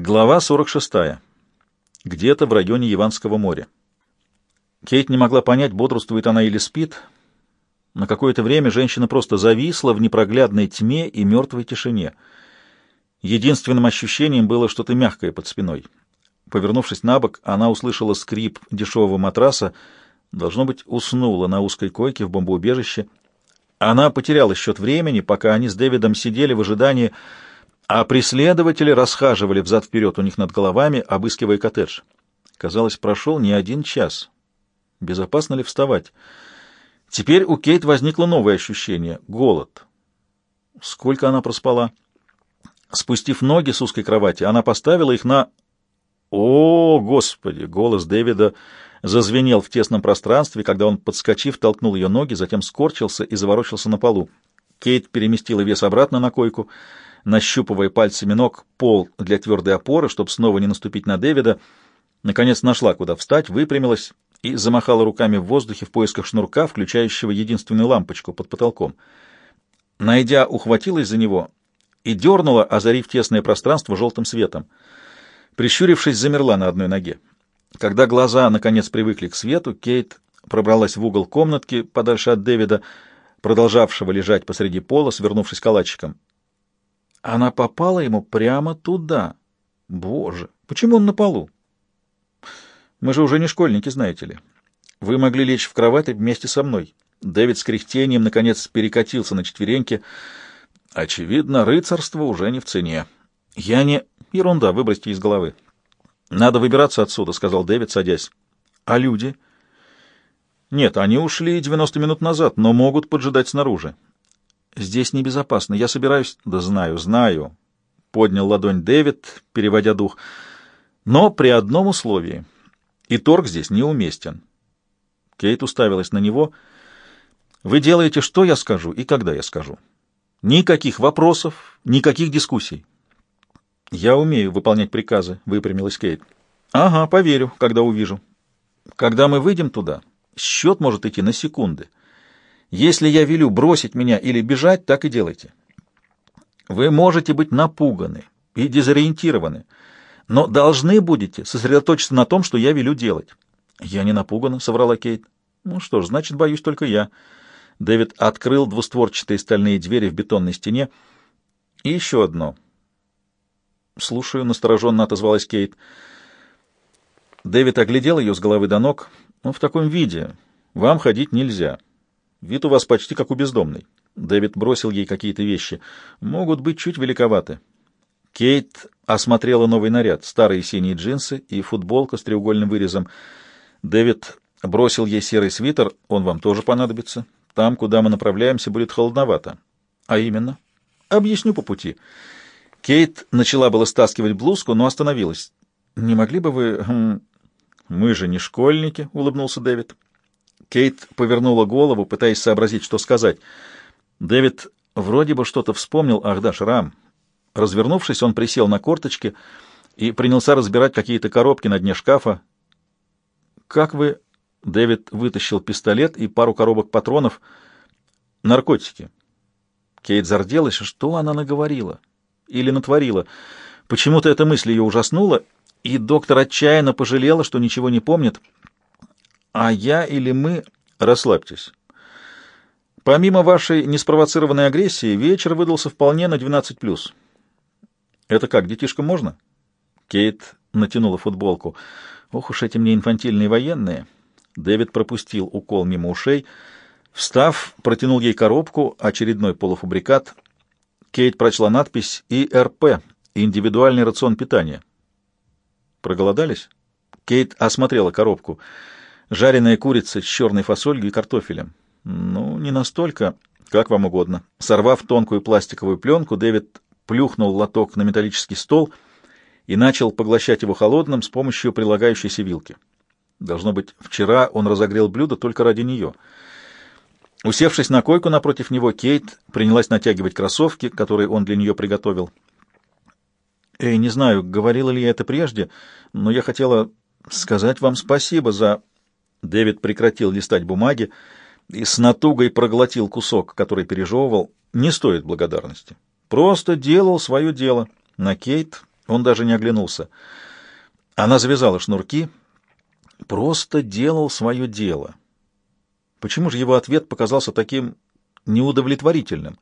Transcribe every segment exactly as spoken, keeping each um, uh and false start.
Глава сорок шестая. Где-то в районе Яванского моря. Кейт не могла понять, бодрствует она или спит. На какое-то время женщина просто зависла в непроглядной тьме и мертвой тишине. Единственным ощущением было что-то мягкое под спиной. Повернувшись на бок, она услышала скрип дешевого матраса. Должно быть, уснула на узкой койке в бомбоубежище. Она потеряла счет времени, пока они с Дэвидом сидели в ожидании, а преследователи расхаживали взад-вперед у них над головами, обыскивая коттедж. Казалось, прошел не один час. Безопасно ли вставать? Теперь у Кейт возникло новое ощущение — голод. Сколько она проспала? Спустив ноги с узкой кровати, она поставила их на... О, Господи! Голос Дэвида зазвенел в тесном пространстве, когда он, подскочив, толкнул ее ноги, затем скорчился и заворочился на полу. Кейт переместила вес обратно на койку, нащупывая пальцами ног пол для твердой опоры, чтобы снова не наступить на Дэвида. Наконец нашла, куда встать, выпрямилась и замахала руками в воздухе в поисках шнурка, включающего единственную лампочку под потолком. Найдя, ухватилась за него и дернула, озарив тесное пространство желтым светом. Прищурившись, замерла на одной ноге. Когда глаза, наконец, привыкли к свету, Кейт пробралась в угол комнатки, подальше от Дэвида, продолжавшего лежать посреди пола, свернувшись калачиком. Она попала ему прямо туда. Боже, почему он на полу? Мы же уже не школьники, знаете ли. Вы могли лечь в кровать вместе со мной. Дэвид с кряхтением, наконец, перекатился на четвереньки. Очевидно, рыцарство уже не в цене. Я не... Ерунда, выбросьте из головы. Надо выбираться отсюда, — сказал Дэвид, садясь. А люди? Нет, они ушли девяносто минут назад, но могут поджидать снаружи. Здесь небезопасно. Я собираюсь... Да знаю, знаю. Поднял ладонь Дэвид, переводя дух. Но при одном условии. И торг здесь неуместен. Кейт уставилась на него. Вы делаете, что я скажу и когда я скажу. Никаких вопросов, никаких дискуссий. Я умею выполнять приказы, выпрямилась Кейт. Ага, поверю, когда увижу. Когда мы выйдем туда, счет может идти на секунды. Если я велю бросить меня или бежать, так и делайте. Вы можете быть напуганы и дезориентированы, но должны будете сосредоточиться на том, что я велю делать. Я не напугана, — соврала Кейт. Ну что ж, значит, боюсь только я. Дэвид открыл двустворчатые стальные двери в бетонной стене. И еще одно. Слушаю, — настороженно отозвалась Кейт. Дэвид оглядел ее с головы до ног. Ну, в таком виде вам ходить нельзя. Вид у вас почти как у бездомной. Дэвид бросил ей какие-то вещи. Могут быть чуть великоваты. Кейт осмотрела новый наряд. Старые синие джинсы и футболка с треугольным вырезом. Дэвид бросил ей серый свитер. Он вам тоже понадобится. Там, куда мы направляемся, будет холодновато. А именно? Объясню по пути. Кейт начала было стаскивать блузку, но остановилась. Не могли бы вы... Хм... Мы же не школьники, — улыбнулся Дэвид. Кейт повернула голову, пытаясь сообразить, что сказать. Дэвид вроде бы что-то вспомнил. Ах да, шрам. Развернувшись, он присел на корточки и принялся разбирать какие-то коробки на дне шкафа. «Как вы...» — Дэвид вытащил пистолет и пару коробок патронов. «Наркотики». Кейт зарделась. Что она наговорила? Или натворила? Почему-то эта мысль ее ужаснула, и доктор отчаянно пожалела, что ничего не помнит. А я или мы... Расслабьтесь. Помимо вашей неспровоцированной агрессии, вечер выдался вполне на двенадцать плюс. Это как, детишкам можно? Кейт натянула футболку. Ох уж эти мне инфантильные военные. Дэвид пропустил укол мимо ушей. Встав, протянул ей коробку, очередной полуфабрикат. Кейт прочла надпись «И Р П» — индивидуальный рацион питания. Проголодались? Кейт осмотрела коробку. Жареная курица с черной фасолью и картофелем. Ну, не настолько, как вам угодно. Сорвав тонкую пластиковую пленку, Дэвид плюхнул лоток на металлический стол и начал поглощать его холодным с помощью прилагающейся вилки. Должно быть, вчера он разогрел блюдо только ради нее. Усевшись на койку напротив него, Кейт принялась натягивать кроссовки, которые он для нее приготовил. «Эй, не знаю, говорила ли я это прежде, но я хотела сказать вам спасибо за...» Дэвид прекратил листать бумаги и с натугой проглотил кусок, который пережевывал. «Не стоит благодарности. Просто делал свое дело». На Кейт Он даже не оглянулся. Она завязала шнурки. Просто делал свое дело. Почему же его ответ показался таким неудовлетворительным?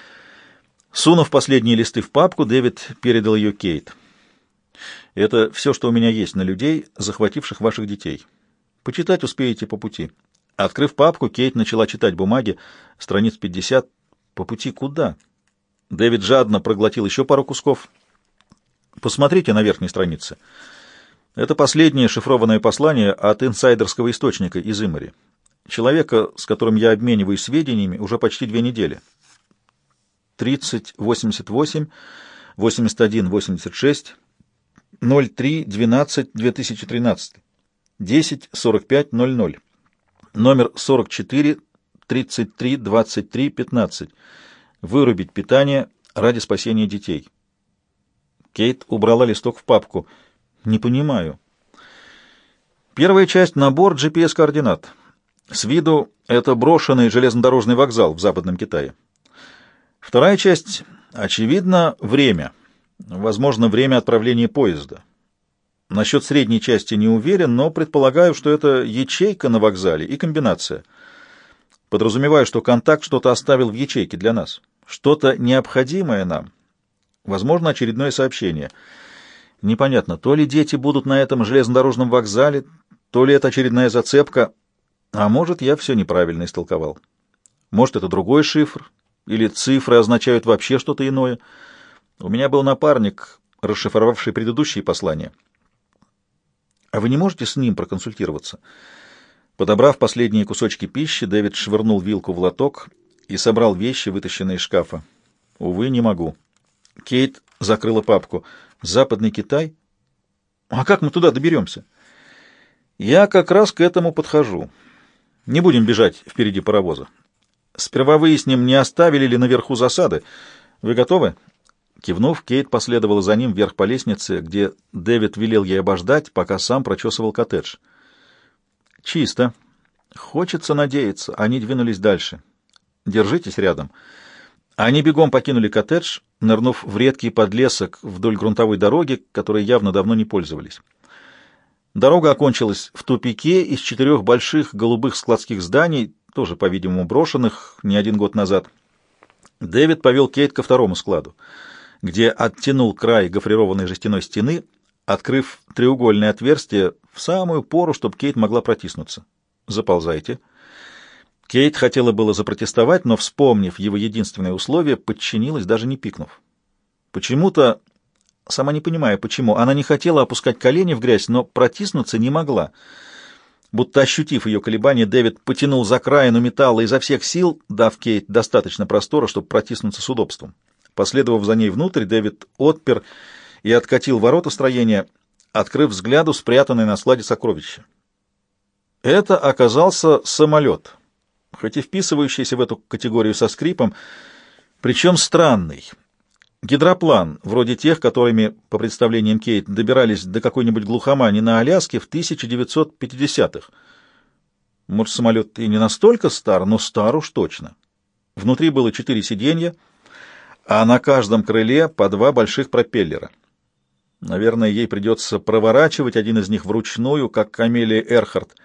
Сунув последние листы в папку, Дэвид передал ее Кейт. «Это все, что у меня есть на людей, захвативших ваших детей. Почитать успеете по пути». Открыв папку, Кейт начала читать бумаги, страниц пятьдесят. «По пути куда?» Дэвид жадно проглотил еще пару кусков. «Посмотрите на верхней странице. Это последнее шифрованное послание от инсайдерского источника из Имари. Человека, с которым я обмениваюсь сведениями уже почти две недели. тридцать восемьдесят восемь восемьдесят один восемьдесят шесть ноль три двенадцать две тысячи тринадцать десять сорок пять ноль ноль. Номер сорок четыре тридцать три двадцать три пятнадцать. Вырубить питание ради спасения детей». Кейт убрала листок в папку. «Не понимаю». Первая часть — набор джи пи эс-координат. С виду это брошенный железнодорожный вокзал в Западном Китае. Вторая часть — очевидно, время. Возможно, время отправления поезда. Насчет средней части не уверен, но предполагаю, что это ячейка на вокзале и комбинация. Подразумеваю, что контакт что-то оставил в ячейке для нас. Что-то необходимое нам. Возможно, очередное сообщение. Непонятно, то ли дети будут на этом железнодорожном вокзале, то ли это очередная зацепка, а может, я все неправильно истолковал. Может, это другой шифр, или цифры означают вообще что-то иное. У меня был напарник, расшифровавший предыдущие послания. А вы не можете с ним проконсультироваться? Подобрав последние кусочки пищи, Дэвид швырнул вилку в лоток и собрал вещи, вытащенные из шкафа. Увы, не могу. Кейт закрыла папку. Западный Китай? А как мы туда доберемся? Я как раз к этому подхожу. Не будем бежать впереди паровоза. Сперва выясним, не оставили ли наверху засады. Вы готовы? Кивнув, Кейт последовала за ним вверх по лестнице, где Дэвид велел ей обождать, пока сам прочесывал коттедж. Чисто. Хочется надеяться. Они двинулись дальше. Держитесь рядом. Они бегом покинули коттедж, нырнув в редкий подлесок вдоль грунтовой дороги, которой явно давно не пользовались. Дорога окончилась в тупике из четырех больших голубых складских зданий, тоже, по-видимому, брошенных не один год назад. Дэвид повел Кейт ко второму складу, где оттянул край гофрированной жестяной стены, открыв треугольное отверстие в самую пору, чтобы Кейт могла протиснуться. «Заползайте». Кейт хотела было запротестовать, но, вспомнив его единственное условие, подчинилась, даже не пикнув. Почему-то, сама не понимая почему, она не хотела опускать колени в грязь, но протиснуться не могла. Будто ощутив ее колебания, Дэвид потянул за краину металла изо всех сил, дав Кейт достаточно простора, чтобы протиснуться с удобством. Последовав за ней внутрь, Дэвид отпер и откатил ворота строения, открыв взгляду спрятанное на складе сокровище. Это оказался самолет, хоть и вписывающийся в эту категорию со скрипом, причем странный. Гидроплан, вроде тех, которыми, по представлениям Кейт, добирались до какой-нибудь глухомани на Аляске в тысяча девятьсот пятидесятых. Может, самолет и не настолько стар, но стар уж точно. Внутри было четыре сиденья, а на каждом крыле по два больших пропеллера. Наверное, ей придется проворачивать один из них вручную, как Амелия Эрхарт.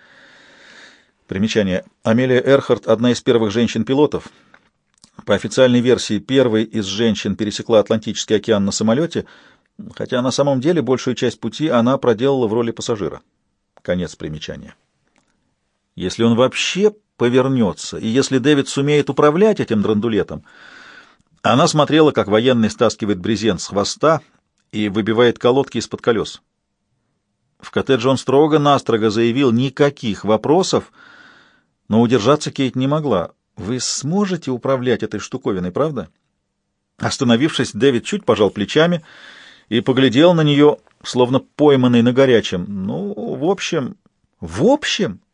Примечание. Амелия Эрхарт — одна из первых женщин-пилотов. По официальной версии, первой из женщин пересекла Атлантический океан на самолете, хотя на самом деле большую часть пути она проделала в роли пассажира. Конец примечания. Если он вообще повернется, и если Дэвид сумеет управлять этим драндулетом... Она смотрела, как военный стаскивает брезент с хвоста и выбивает колодки из-под колес. В коттедже он строго-настрого заявил никаких вопросов, но удержаться Кейт не могла. «Вы сможете управлять этой штуковиной, правда?» Остановившись, Дэвид чуть пожал плечами и поглядел на нее, словно пойманный на горячем. «Ну, в общем...» «В общем?»